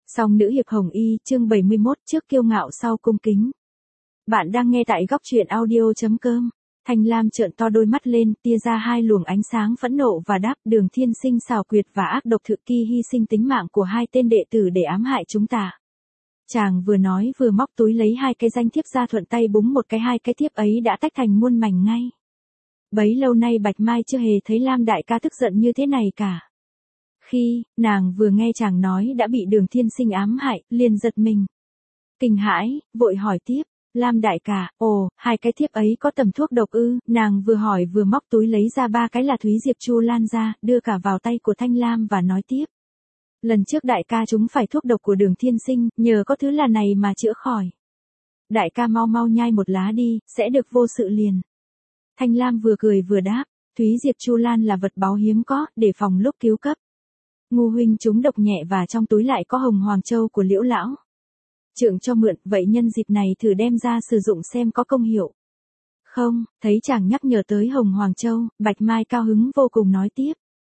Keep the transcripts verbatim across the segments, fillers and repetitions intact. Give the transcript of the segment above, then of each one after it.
Song nữ hiệp Hồng Y, chương bảy mươi mốt, trước kiêu ngạo sau cung kính. Bạn đang nghe tại góc truyện audio.com. Thanh Lam trợn to đôi mắt lên, tia ra hai luồng ánh sáng phẫn nộ và đáp: Đường Thiên Sinh xảo quyệt và ác độc thực kỳ hy sinh tính mạng của hai tên đệ tử để ám hại chúng ta. Chàng vừa nói vừa móc túi lấy hai cái danh thiếp ra, thuận tay búng một cái, hai cái thiếp ấy đã tách thành muôn mảnh ngay. Bấy lâu nay Bạch Mai chưa hề thấy Lam đại ca tức giận như thế này cả. Khi nàng vừa nghe chàng nói đã bị Đường Thiên Sinh ám hại, liền giật mình, kinh hãi, vội hỏi tiếp: Lam đại ca, ồ, hai cái thiếp ấy có tầm thuốc độc ư? Nàng vừa hỏi vừa móc túi lấy ra ba cái là Thúy Diệp Chu Lan ra, đưa cả vào tay của Thanh Lam và nói tiếp: Lần trước đại ca chúng phải thuốc độc của Đường Thiên Sinh, nhờ có thứ là này mà chữa khỏi. Đại ca mau mau nhai một lá đi, sẽ được vô sự liền. Thanh Lam vừa cười vừa đáp: Thúy Diệp Chu Lan là vật báu hiếm có, để phòng lúc cứu cấp. Ngu huynh chúng độc nhẹ và trong túi lại có hồng hoàng châu của Liễu lão trượng cho mượn, vậy nhân dịp này thử đem ra sử dụng xem có công hiệu không. Thấy chàng nhắc nhở tới hồng hoàng châu, Bạch Mai cao hứng vô cùng nói tiếp: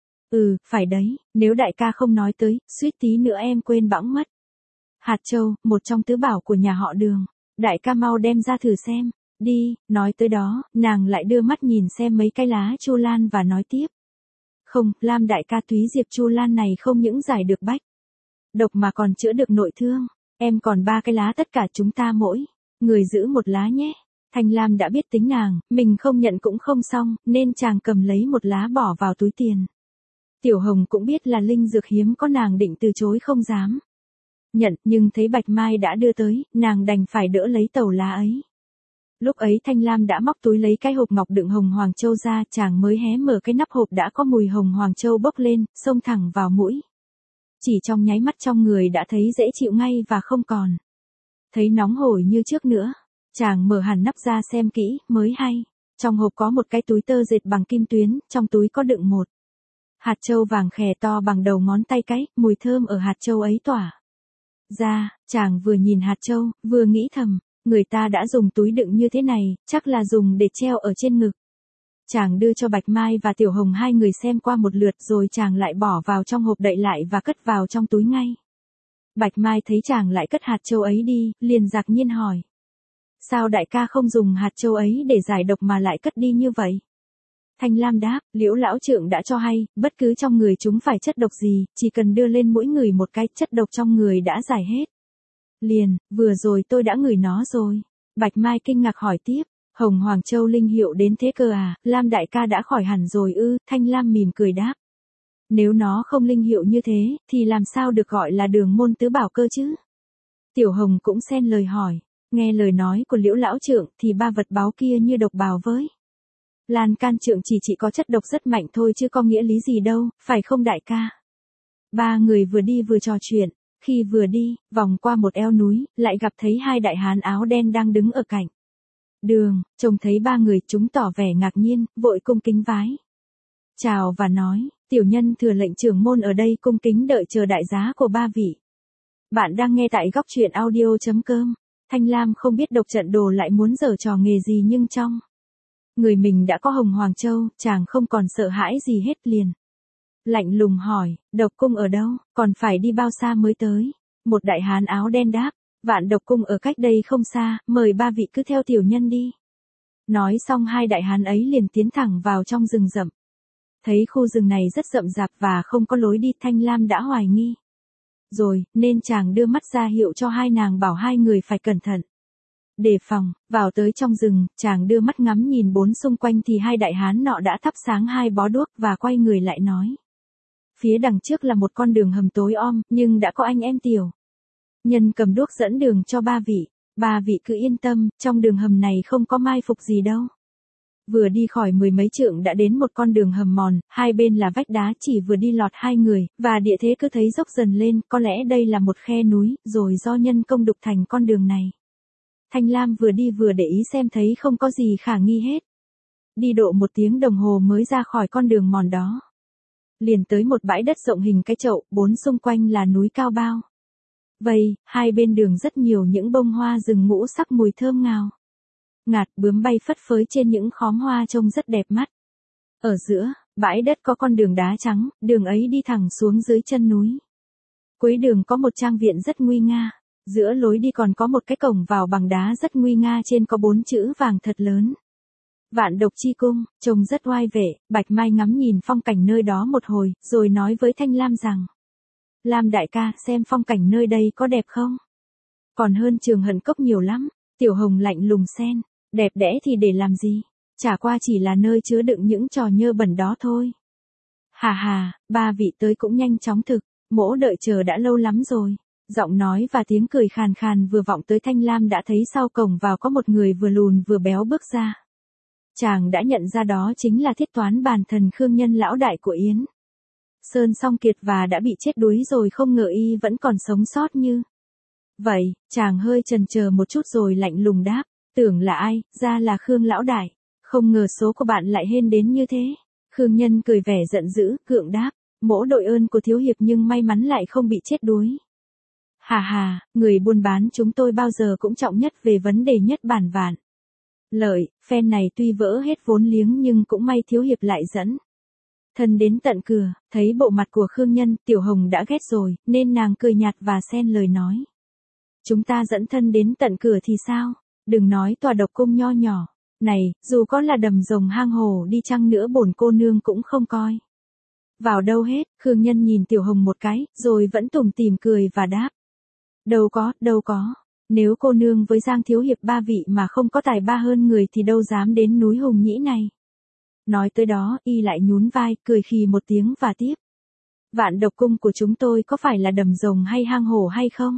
Ừ, phải đấy, nếu đại ca không nói tới, suýt tí nữa em quên bẵng mất. Hạt châu, một trong tứ bảo của nhà họ Đường, đại ca mau đem ra thử xem. Đi. Nói tới đó, nàng lại đưa mắt nhìn xem mấy cái lá chu lan và nói tiếp: Không, Lam đại ca, Thúy Diệp Chu Lan này không những giải được bách độc mà còn chữa được nội thương. Em còn ba cái lá, tất cả chúng ta mỗi người giữ một lá nhé. Thanh Lam đã biết tính nàng, mình không nhận cũng không xong, nên chàng cầm lấy một lá bỏ vào túi tiền. Tiểu Hồng cũng biết là linh dược hiếm có, nàng định từ chối không dám nhận, nhưng thấy Bạch Mai đã đưa tới, nàng đành phải đỡ lấy tàu lá ấy. Lúc ấy Thanh Lam đã móc túi lấy cái hộp ngọc đựng hồng hoàng châu ra, chàng mới hé mở cái nắp hộp đã có mùi hồng hoàng châu bốc lên, xông thẳng vào mũi. Chỉ trong nháy mắt trong người đã thấy dễ chịu ngay và không còn thấy nóng hổi như trước nữa. Chàng mở hẳn nắp ra xem kỹ, mới hay. Trong hộp có một cái túi tơ dệt bằng kim tuyến, trong túi có đựng một hạt châu vàng khè to bằng đầu ngón tay cái, mùi thơm ở hạt châu ấy tỏa ra. Chàng vừa nhìn hạt châu, vừa nghĩ thầm, người ta đã dùng túi đựng như thế này, chắc là dùng để treo ở trên ngực. Chàng đưa cho Bạch Mai và Tiểu Hồng hai người xem qua một lượt, rồi chàng lại bỏ vào trong hộp đậy lại và cất vào trong túi ngay. Bạch Mai thấy chàng lại cất hạt châu ấy đi, liền ngạc nhiên hỏi: Sao đại ca không dùng hạt châu ấy để giải độc mà lại cất đi như vậy? Thanh Lam đáp: Liễu lão trượng đã cho hay, bất cứ trong người chúng phải chất độc gì, chỉ cần đưa lên mỗi người một cái, chất độc trong người đã giải hết liền. Vừa rồi tôi đã ngửi nó rồi. Bạch Mai kinh ngạc hỏi tiếp: Hồng Hoàng Châu linh hiệu đến thế cơ à? Lam đại ca đã khỏi hẳn rồi ư? Thanh Lam mỉm cười đáp: Nếu nó không linh hiệu như thế, thì làm sao được gọi là đường môn tứ bảo cơ chứ? Tiểu Hồng cũng xen lời hỏi: Nghe lời nói của Liễu lão trượng thì ba vật báu kia như độc bào với Lan can trượng chỉ chỉ có chất độc rất mạnh thôi chứ có nghĩa lý gì đâu, phải không đại ca? Ba người vừa đi vừa trò chuyện. Khi vừa đi, vòng qua một eo núi, lại gặp thấy hai đại hán áo đen đang đứng ở cạnh đường. Trông thấy ba người, chúng tỏ vẻ ngạc nhiên, vội cung kính vái chào và nói: Tiểu nhân thừa lệnh trưởng môn ở đây cung kính đợi chờ đại giá của ba vị. Bạn đang nghe tại góc truyện audio.com. Thanh Lam không biết độc trận đồ lại muốn giở trò nghề gì, nhưng trong người mình đã có hồng hoàng châu, chàng không còn sợ hãi gì hết, liền lạnh lùng hỏi: Độc cung ở đâu, còn phải đi bao xa mới tới? Một đại hán áo đen đáp: Vạn độc cung ở cách đây không xa, mời ba vị cứ theo tiểu nhân đi. Nói xong hai đại hán ấy liền tiến thẳng vào trong rừng rậm. Thấy khu rừng này rất rậm rạp và không có lối đi, Thanh Lam đã hoài nghi rồi, nên chàng đưa mắt ra hiệu cho hai nàng, bảo hai người phải cẩn thận đề phòng. Vào tới trong rừng, chàng đưa mắt ngắm nhìn bốn xung quanh thì hai đại hán nọ đã thắp sáng hai bó đuốc và quay người lại nói: Phía đằng trước là một con đường hầm tối om, nhưng đã có anh em tiểu nhân cầm đuốc dẫn đường cho ba vị. Ba vị cứ yên tâm, trong đường hầm này không có mai phục gì đâu. Vừa đi khỏi mười mấy trượng đã đến một con đường hầm mòn, hai bên là vách đá, chỉ vừa đi lọt hai người, và địa thế cứ thấy dốc dần lên, có lẽ đây là một khe núi, rồi do nhân công đục thành con đường này. Thanh Lam vừa đi vừa để ý xem, thấy không có gì khả nghi hết. Đi độ một tiếng đồng hồ mới ra khỏi con đường mòn đó. Liền tới một bãi đất rộng hình cái chậu, bốn xung quanh là núi cao bao vây, hai bên đường rất nhiều những bông hoa rừng ngũ sắc mùi thơm ngào ngạt, bướm bay phất phới trên những khóm hoa trông rất đẹp mắt. Ở giữa bãi đất có con đường đá trắng, đường ấy đi thẳng xuống dưới chân núi. Cuối đường có một trang viện rất nguy nga. Giữa lối đi còn có một cái cổng vào bằng đá rất nguy nga, trên có bốn chữ vàng thật lớn. Vạn Độc Chi Cung, trông rất oai vệ. Bạch Mai ngắm nhìn phong cảnh nơi đó một hồi, rồi nói với Thanh Lam rằng: Lam đại ca, xem phong cảnh nơi đây có đẹp không? Còn hơn Trường Hận Cốc nhiều lắm. Tiểu Hồng lạnh lùng xen: Đẹp đẽ thì để làm gì? Chả qua chỉ là nơi chứa đựng những trò nhơ bẩn đó thôi. Hà hà, ba vị tới cũng nhanh chóng thực, mỗ đợi chờ đã lâu lắm rồi. Giọng nói và tiếng cười khàn khàn vừa vọng tới Thanh Lam đã thấy sau cổng vào có một người vừa lùn vừa béo bước ra. Chàng đã nhận ra đó chính là thiết toán bàn thần Khương Nhân lão đại của Yến Sơn Song Kiệt, và đã bị chết đuối rồi, không ngờ y vẫn còn sống sót như vậy. Chàng hơi chần chờ một chút rồi lạnh lùng đáp: Tưởng là ai, ra là Khương lão đại. Không ngờ số của bạn lại hên đến như thế. Khương Nhân cười vẻ giận dữ, gượng đáp: Mỗ đội ơn của thiếu hiệp nhưng may mắn lại không bị chết đuối. Hà hà, người buôn bán chúng tôi bao giờ cũng trọng nhất về vấn đề nhất bản vạn lợi, phen này tuy vỡ hết vốn liếng nhưng cũng may thiếu hiệp lại dẫn thân đến tận cửa. Thấy bộ mặt của Khương Nhân, Tiểu Hồng đã ghét rồi, nên nàng cười nhạt và xen lời nói: Chúng ta dẫn thân đến tận cửa thì sao? Đừng nói tòa độc cung nho nhỏ này, dù có là đầm rồng hang hồ đi chăng nữa bổn cô nương cũng không coi vào đâu hết. Khương Nhân nhìn Tiểu Hồng một cái, rồi vẫn tủm tỉm cười và đáp: Đâu có, đâu có. Nếu cô nương với Giang thiếu hiệp ba vị mà không có tài ba hơn người thì đâu dám đến núi Hùng Nhĩ này. Nói tới đó, y lại nhún vai, cười khì một tiếng và tiếp: Vạn Độc Cung của chúng tôi có phải là đầm rồng hay hang hổ hay không?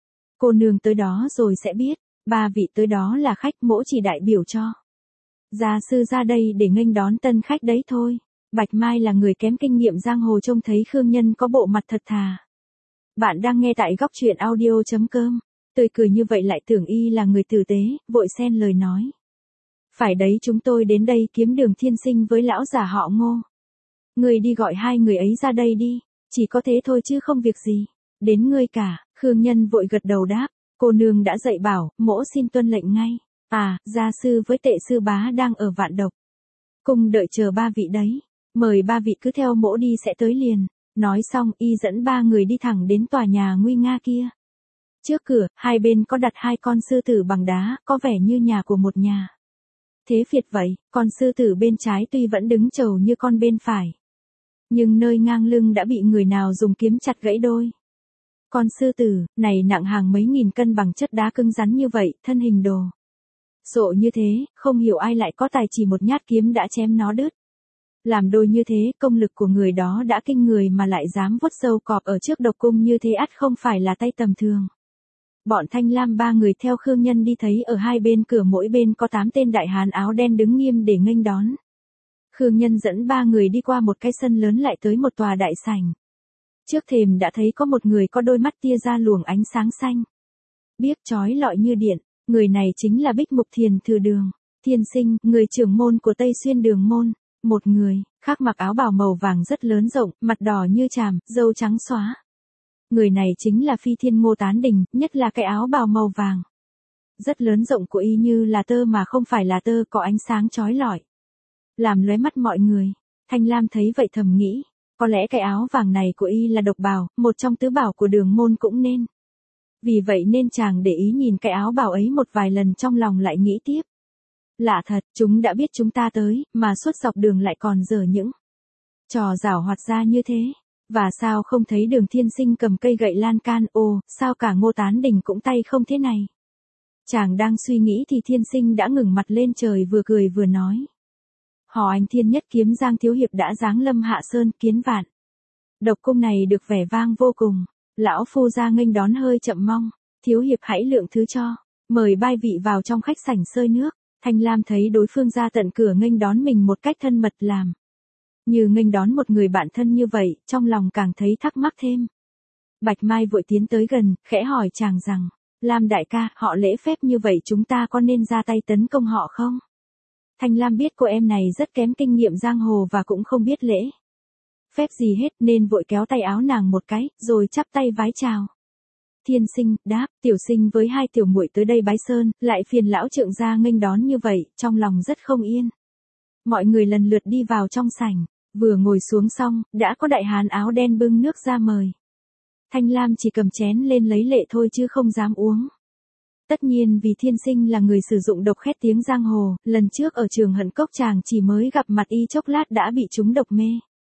Cô nương tới đó rồi sẽ biết. Ba vị tới đó là khách, mỗ chỉ đại biểu cho gia sư ra đây để nghênh đón tân khách đấy thôi. Bạch Mai là người kém kinh nghiệm giang hồ, trông thấy Khương Nhân có bộ mặt thật thà. Bạn đang nghe tại góc truyện audio chấm com. Tươi cười như vậy lại tưởng y là người tử tế, vội xen lời nói: Phải đấy, chúng tôi đến đây kiếm Đường Thiên Sinh với lão già họ Ngô. Người đi gọi hai người ấy ra đây đi. Chỉ có thế thôi chứ không việc gì đến ngươi cả. Khương Nhân vội gật đầu đáp: Cô nương đã dạy bảo, mỗ xin tuân lệnh ngay. À, gia sư với Tệ sư bá đang ở Vạn Độc Cung đợi chờ ba vị đấy. Mời ba vị cứ theo mỗ đi sẽ tới liền. Nói xong, y dẫn ba người đi thẳng đến tòa nhà nguy nga kia. Trước cửa, hai bên có đặt hai con sư tử bằng đá, có vẻ như nhà của một nhà thế Việt vậy. Con sư tử bên trái tuy vẫn đứng chầu như con bên phải, nhưng nơi ngang lưng đã bị người nào dùng kiếm chặt gãy đôi. Con sư tử này nặng hàng mấy nghìn cân, bằng chất đá cứng rắn như vậy, thân hình đồ sộ như thế, không hiểu ai lại có tài chỉ một nhát kiếm đã chém nó đứt làm đôi như thế. Công lực của người đó đã kinh người mà lại dám vuốt râu cọp ở trước độc cung như thế, ắt không phải là tay tầm thường. Bọn Thanh Lam ba người theo Khương Nhân đi thấy ở hai bên cửa mỗi bên có tám tên đại hán áo đen đứng nghiêm để nghênh đón. Khương Nhân dẫn ba người đi qua một cái sân lớn, lại tới một tòa đại sảnh. Trước thềm đã thấy có một người có đôi mắt tia ra luồng ánh sáng xanh biếc chói lọi như điện. Người này chính là Bích Mục Thiền Thừa Đường Thiên Sinh, người trưởng môn của Tây Xuyên Đường môn. Một người khác mặc áo bào màu vàng rất lớn rộng, mặt đỏ như tràm, râu trắng xóa. Người này chính là Phi Thiên Ngô Tán Đình, nhất là cái áo bào màu vàng rất lớn rộng của y như là tơ mà không phải là tơ, có ánh sáng chói lọi làm lóe mắt mọi người. Thanh Lam thấy vậy thầm nghĩ, có lẽ cái áo vàng này của y là độc bào, một trong tứ bảo của Đường môn cũng nên. Vì vậy nên chàng để ý nhìn cái áo bào ấy một vài lần, trong lòng lại nghĩ tiếp: Lạ thật, chúng đã biết chúng ta tới, mà suốt dọc đường lại còn dở những trò giảo hoạt ra như thế. Và sao không thấy Đường Thiên Sinh cầm cây gậy lan can, ồ, sao cả Ngô Tán Đình cũng tay không thế này? Chàng đang suy nghĩ thì Thiên Sinh đã ngẩng mặt lên trời, vừa cười vừa nói: Hò anh Thiên Nhất Kiếm Giang thiếu hiệp đã giáng lâm Hạ Sơn, kiến Vạn Độc Cung này được vẻ vang vô cùng. Lão phu ra nghênh đón hơi chậm, mong thiếu hiệp hãy lượng thứ cho. Mời ba vị vào trong khách sảnh sơi nước. Thanh Lam thấy đối phương ra tận cửa nghênh đón mình một cách thân mật, làm như nghênh đón một người bạn thân như vậy, trong lòng càng thấy thắc mắc thêm. Bạch Mai vội tiến tới gần, khẽ hỏi chàng rằng: Lam đại ca, họ lễ phép như vậy chúng ta có nên ra tay tấn công họ không? Thanh Lam biết cô em này rất kém kinh nghiệm giang hồ và cũng không biết lễ phép gì hết, nên vội kéo tay áo nàng một cái, rồi chắp tay vái chào. Thiên Sinh đáp: Tiểu sinh với hai tiểu muội tới đây bái sơn, lại phiền lão trượng gia nghênh đón như vậy, trong lòng rất không yên. Mọi người lần lượt đi vào trong sảnh, vừa ngồi xuống xong, đã có đại hán áo đen bưng nước ra mời. Thanh Lam chỉ cầm chén lên lấy lệ thôi chứ không dám uống. Tất nhiên vì Thiên Sinh là người sử dụng độc khét tiếng giang hồ, lần trước ở trường Hận Cốc chàng chỉ mới gặp mặt y chốc lát đã bị trúng độc mê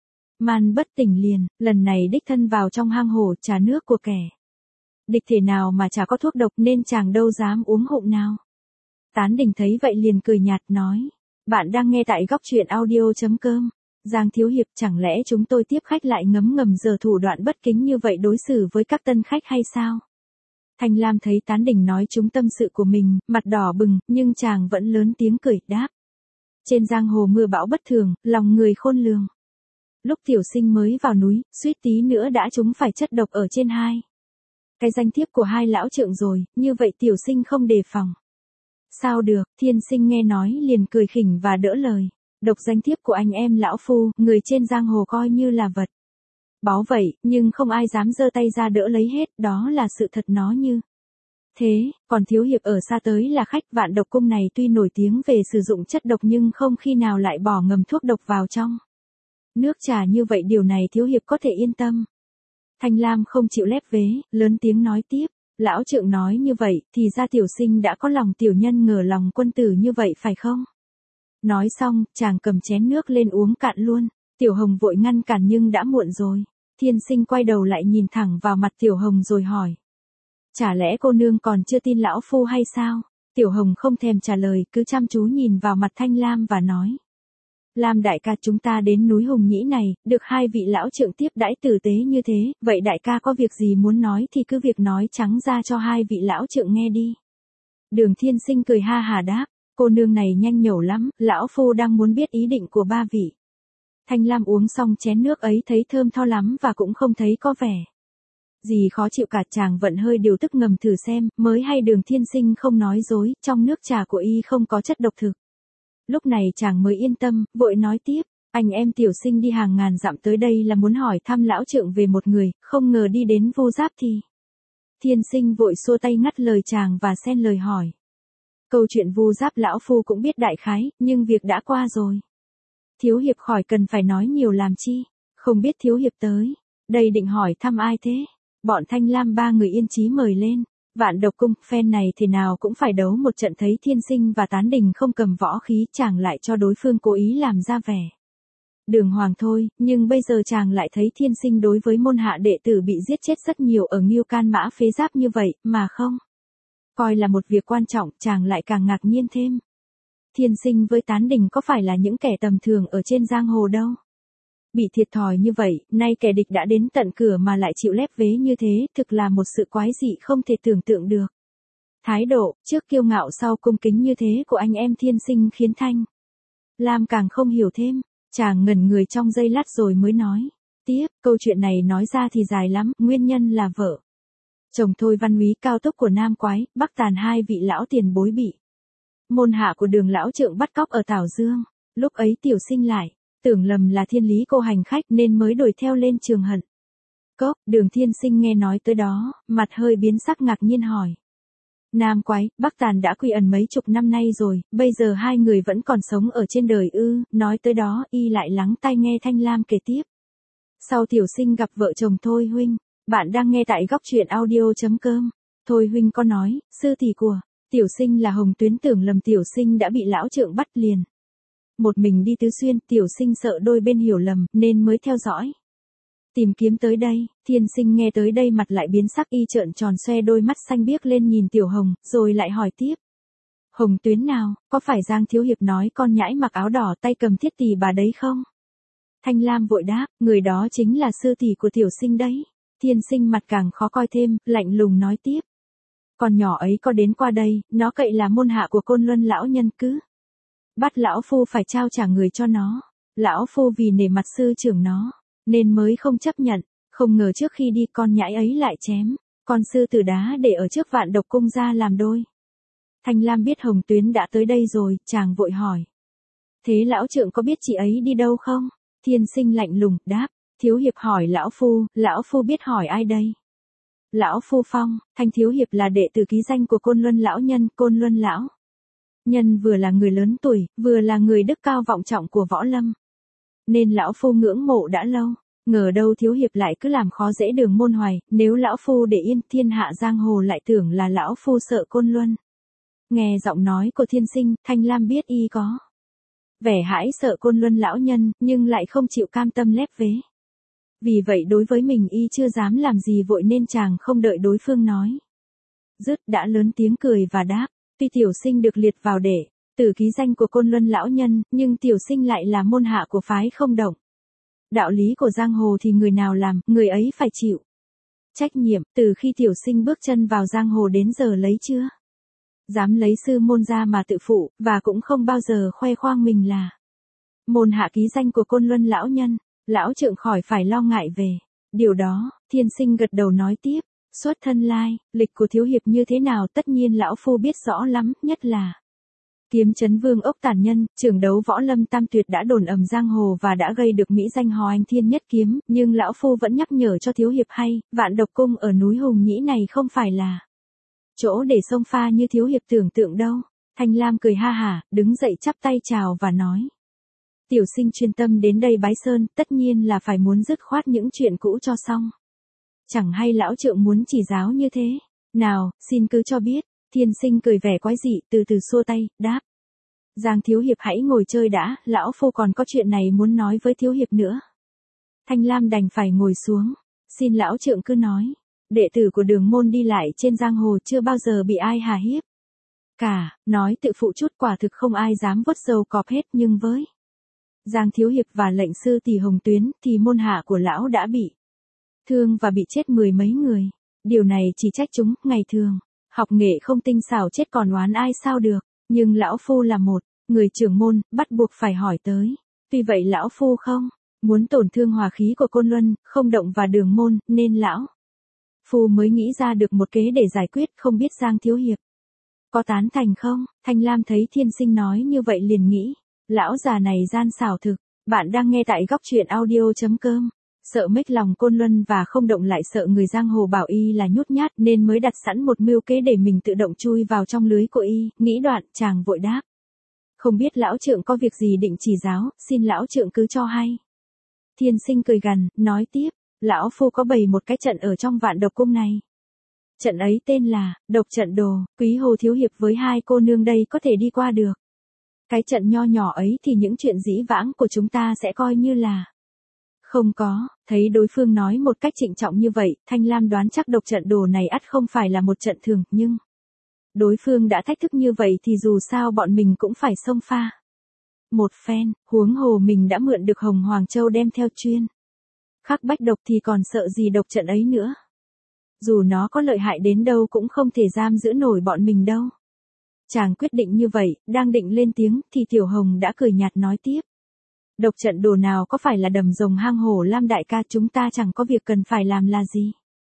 man bất tỉnh liền, lần này đích thân vào trong hang hồ trà nước của kẻ địch thể nào mà chả có thuốc độc nên chàng đâu dám uống hụm nào. Tán Đình thấy vậy liền cười nhạt nói, bạn đang nghe tại góc truyện audio.com. Giang thiếu hiệp, chẳng lẽ chúng tôi tiếp khách lại ngấm ngầm giờ thủ đoạn bất kính như vậy đối xử với các tân khách hay sao? Thanh Lam thấy Tán Đình nói trúng tâm sự của mình, mặt đỏ bừng, nhưng chàng vẫn lớn tiếng cười, đáp. Trên giang hồ mưa bão bất thường, lòng người khôn lường. Lúc Tiểu Sinh mới vào núi, suýt tí nữa đã trúng phải chất độc ở trên hai cái danh thiếp của hai lão trượng rồi, như vậy Tiểu Sinh không đề phòng. Sao được, Thiên Sinh nghe nói liền cười khỉnh và đỡ lời. Độc danh thiếp của anh em lão phu, người trên giang hồ coi như là vật báu vậy, nhưng không ai dám giơ tay ra đỡ lấy hết, đó là sự thật nó như thế. Còn thiếu hiệp ở xa tới là khách, Vạn Độc Cung này tuy nổi tiếng về sử dụng chất độc nhưng không khi nào lại bỏ ngầm thuốc độc vào trong nước trà như vậy, điều này thiếu hiệp có thể yên tâm. Thanh Lam không chịu lép vế, lớn tiếng nói tiếp. Lão trượng nói như vậy, thì ra Tiểu Sinh đã có lòng tiểu nhân ngờ lòng quân tử như vậy phải không? Nói xong, chàng cầm chén nước lên uống cạn luôn. Tiểu Hồng vội ngăn cản nhưng đã muộn rồi. Thiên Sinh quay đầu lại nhìn thẳng vào mặt Tiểu Hồng rồi hỏi. Chả lẽ cô nương còn chưa tin lão phu hay sao? Tiểu Hồng không thèm trả lời, cứ chăm chú nhìn vào mặt Thanh Lam và nói. Lam đại ca, chúng ta đến núi Hùng Nhĩ này, được hai vị lão trượng tiếp đãi tử tế như thế, vậy đại ca có việc gì muốn nói thì cứ việc nói trắng ra cho hai vị lão trượng nghe đi. Đường Thiên Sinh cười ha hà đáp, cô nương này nhanh nhẩu lắm, lão phu đang muốn biết ý định của ba vị. Thanh Lam uống xong chén nước ấy thấy thơm tho lắm và cũng không thấy có vẻ gì khó chịu cả, chàng vận hơi điều tức ngầm thử xem, mới hay Đường Thiên Sinh không nói dối, trong nước trà của y không có chất độc thực. Lúc này chàng mới yên tâm, vội nói tiếp, anh em Tiểu Sinh đi hàng ngàn dặm tới đây là muốn hỏi thăm lão trượng về một người, không ngờ đi đến Vu Giáp thì. Thiên Sinh vội xua tay ngắt lời chàng và xen lời hỏi. Câu chuyện Vu Giáp lão phu cũng biết đại khái, nhưng việc đã qua rồi. Thiếu hiệp khỏi cần phải nói nhiều làm chi, không biết thiếu hiệp tới đây định hỏi thăm ai thế? Bọn Thanh Lam ba người yên chí mời lên. Vạn Độc Cung, phen này thì nào cũng phải đấu một trận, thấy Thiên Sinh và Tán Đình không cầm võ khí, chàng lại cho đối phương cố ý làm ra vẻ đường hoàng thôi, nhưng bây giờ chàng lại thấy Thiên Sinh đối với môn hạ đệ tử bị giết chết rất nhiều ở Ngưu Can Mã Phế Giáp như vậy, mà không coi là một việc quan trọng, chàng lại càng ngạc nhiên thêm. Thiên Sinh với Tán Đình có phải là những kẻ tầm thường ở trên giang hồ đâu. Bị thiệt thòi như vậy, nay kẻ địch đã đến tận cửa mà lại chịu lép vế như thế, thực là một sự quái dị không thể tưởng tượng được. Thái độ, trước kiêu ngạo sau cung kính như thế của anh em Thiên Sinh khiến Thanh Lam càng không hiểu thêm, chàng ngẩn người trong giây lát rồi mới nói. Tiếp, câu chuyện này nói ra thì dài lắm, nguyên nhân là vợ chồng Thôi Văn Úy cao túc của Nam Quái, Bắc Tàn hai vị lão tiền bối bị môn hạ của Đường lão trượng bắt cóc ở Tảo Dương. Lúc ấy Tiểu Sinh lại tưởng lầm là Thiên Lý cô hành khách nên mới đuổi theo lên trường Hận Cốc. Đường Thiên Sinh nghe nói tới đó, mặt hơi biến sắc ngạc nhiên hỏi. Nam Quái, Bắc Tàn đã quy ẩn mấy chục năm nay rồi, bây giờ hai người vẫn còn sống ở trên đời ư? Nói tới đó, y lại lắng tai nghe Thanh Lam kể tiếp. Sau Tiểu Sinh gặp vợ chồng Thôi huynh, bạn đang nghe tại góc truyện audio.com. Thôi huynh có nói, sư tỷ của Tiểu Sinh là Hồng Tuyến, tưởng lầm Tiểu Sinh đã bị lão trượng bắt liền một mình đi tứ xuyên, Tiểu Sinh sợ đôi bên hiểu lầm, nên mới theo dõi tìm kiếm tới đây. Thiên Sinh nghe tới đây mặt lại biến sắc, y trợn tròn xoe đôi mắt xanh biếc lên nhìn Tiểu Hồng, rồi lại hỏi tiếp. Hồng Tuyến nào, có phải Giang thiếu hiệp nói con nhãi mặc áo đỏ tay cầm thiết tỳ bà đấy không? Thanh Lam vội đáp, người đó chính là sư tỷ của Tiểu Sinh đấy. Thiên Sinh mặt càng khó coi thêm, lạnh lùng nói tiếp. Con nhỏ ấy có đến qua đây, nó cậy là môn hạ của Côn Luân lão nhân, cứ bắt lão phu phải trao trả người cho nó. Lão phu vì nể mặt sư trưởng nó nên mới không chấp nhận, không ngờ trước khi đi con nhãi ấy lại chém con sư tử đá để ở trước Vạn Độc Cung ra làm đôi. Thanh Lam biết Hồng Tuyến đã tới đây rồi, chàng vội hỏi. Thế lão trượng có biết chị ấy đi đâu không? Thiên Sinh lạnh lùng đáp, thiếu hiệp hỏi lão phu, lão phu biết hỏi ai đây? Lão phu Phong, Thanh thiếu hiệp là đệ tử ký danh của Côn Luân lão nhân. Côn Luân lão nhân vừa là người lớn tuổi, vừa là người đức cao vọng trọng của võ lâm, nên lão phu ngưỡng mộ đã lâu. Ngờ đâu thiếu hiệp lại cứ làm khó dễ Đường Môn hoài, nếu lão phu để yên thiên hạ giang hồ lại tưởng là lão phu sợ Côn Luân. Nghe giọng nói của Thiên Sinh, Thanh Lam biết y có vẻ hãi sợ Côn Luân lão nhân, nhưng lại không chịu cam tâm lép vế. Vì vậy đối với mình y chưa dám làm gì vội nên chàng không đợi đối phương nói dứt đã lớn tiếng cười và đáp, tuy tiểu sinh được liệt vào đệ tử ký danh của Côn Luân lão nhân, nhưng tiểu sinh lại là môn hạ của phái Không Động. Đạo lý của giang hồ thì người nào làm, người ấy phải chịu trách nhiệm. Từ khi tiểu sinh bước chân vào giang hồ đến giờ lấy chưa dám lấy sư môn ra mà tự phụ, và cũng không bao giờ khoe khoang mình là môn hạ ký danh của Côn Luân lão nhân. Lão trượng khỏi phải lo ngại về điều đó. Thiên Sinh gật đầu nói tiếp, xuất thân lai, lịch của thiếu hiệp như thế nào tất nhiên lão phu biết rõ lắm, nhất là kiếm trấn vương ốc tản nhân, trưởng đấu võ lâm tam tuyệt đã đồn ầm giang hồ và đã gây được mỹ danh hò anh thiên nhất kiếm, nhưng lão phu vẫn nhắc nhở cho thiếu hiệp hay, Vạn Độc Cung ở núi Hùng Nhĩ này không phải là chỗ để xông pha như thiếu hiệp tưởng tượng đâu. Thanh Lam cười ha hả, đứng dậy chắp tay chào và nói, tiểu sinh chuyên tâm đến đây bái sơn, tất nhiên là phải muốn dứt khoát những chuyện cũ cho xong. Chẳng hay lão trượng muốn chỉ giáo như thế nào, xin cứ cho biết. Thiên Sinh cười vẻ quái dị, từ từ xua tay, đáp, Giang thiếu hiệp hãy ngồi chơi đã, lão phu còn có chuyện này muốn nói với thiếu hiệp nữa. Thanh Lam đành phải ngồi xuống, xin lão trượng cứ nói. Đệ tử của Đường Môn đi lại trên giang hồ chưa bao giờ bị ai hà hiếp cả, nói tự phụ chút quả thực không ai dám vớt dầu cọp hết, nhưng với Giang thiếu hiệp và lệnh sư tỷ Hồng Tuyến thì môn hạ của lão đã bị thương và bị chết mười mấy người. Điều này chỉ trách chúng, ngày thường học nghệ không tinh xảo chết còn oán ai sao được, nhưng lão phu là một người trưởng môn, bắt buộc phải hỏi tới. Vì vậy lão phu không muốn tổn thương hòa khí của Côn Luân, Không Động và Đường Môn, nên lão phu mới nghĩ ra được một kế để giải quyết, không biết Giang thiếu hiệp có tán thành không? Thanh Lam thấy Thiên Sinh nói như vậy liền nghĩ, lão già này gian xảo thực. Bạn đang nghe tại góc truyện audio chấm com. Sợ mếch lòng Côn Luân và Không Động, lại sợ người giang hồ bảo y là nhút nhát, nên mới đặt sẵn một mưu kế để mình tự động chui vào trong lưới của y. Nghĩ đoạn, chàng vội đáp, không biết lão trượng có việc gì định chỉ giáo, xin lão trượng cứ cho hay. Thiên Sinh cười gằn, nói tiếp, lão phu có bày một cái trận ở trong Vạn Độc Cung này. Trận ấy tên là Độc Trận Đồ, quý hồ thiếu hiệp với hai cô nương đây có thể đi qua được. Cái trận nho nhỏ ấy thì những chuyện dĩ vãng của chúng ta sẽ coi như là không có. Thấy đối phương nói một cách trịnh trọng như vậy, Thanh Lam đoán chắc Độc Trận Đồ này ắt không phải là một trận thường, nhưng đối phương đã thách thức như vậy thì dù sao bọn mình cũng phải xông pha một phen, huống hồ mình đã mượn được Hồng Hoàng Châu đem theo chuyên khắc bách độc thì còn sợ gì độc trận ấy nữa. Dù nó có lợi hại đến đâu cũng không thể giam giữ nổi bọn mình đâu. Chàng quyết định như vậy, đang định lên tiếng thì Tiểu Hồng đã cười nhạt nói tiếp, độc trận đồ nào có phải là đầm rồng hang hổ Lam đại ca, chúng ta chẳng có việc cần phải làm là gì.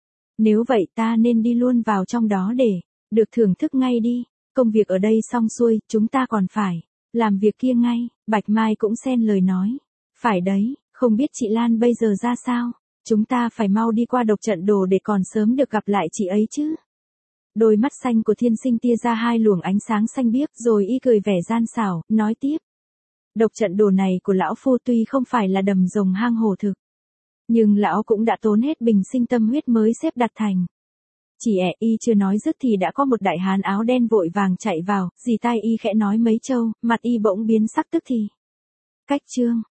Nếu vậy ta nên đi luôn vào trong đó để được thưởng thức ngay đi. Công việc ở đây xong xuôi, chúng ta còn phải làm việc kia ngay. Bạch Mai cũng xen lời nói, phải đấy, không biết chị Lan bây giờ ra sao. Chúng ta phải mau đi qua độc trận đồ để còn sớm được gặp lại chị ấy chứ. Đôi mắt xanh của Thiên Sinh tia ra hai luồng ánh sáng xanh biếc, rồi y cười vẻ gian xảo, nói tiếp, độc trận đồ này của lão phu tuy không phải là đầm rồng hang hổ thực, nhưng lão cũng đã tốn hết bình sinh tâm huyết mới xếp đặt thành. Chỉ ẻ y chưa nói dứt thì đã có một đại hán áo đen vội vàng chạy vào, dì tai y khẽ nói mấy câu, mặt y bỗng biến sắc tức thì cách trương.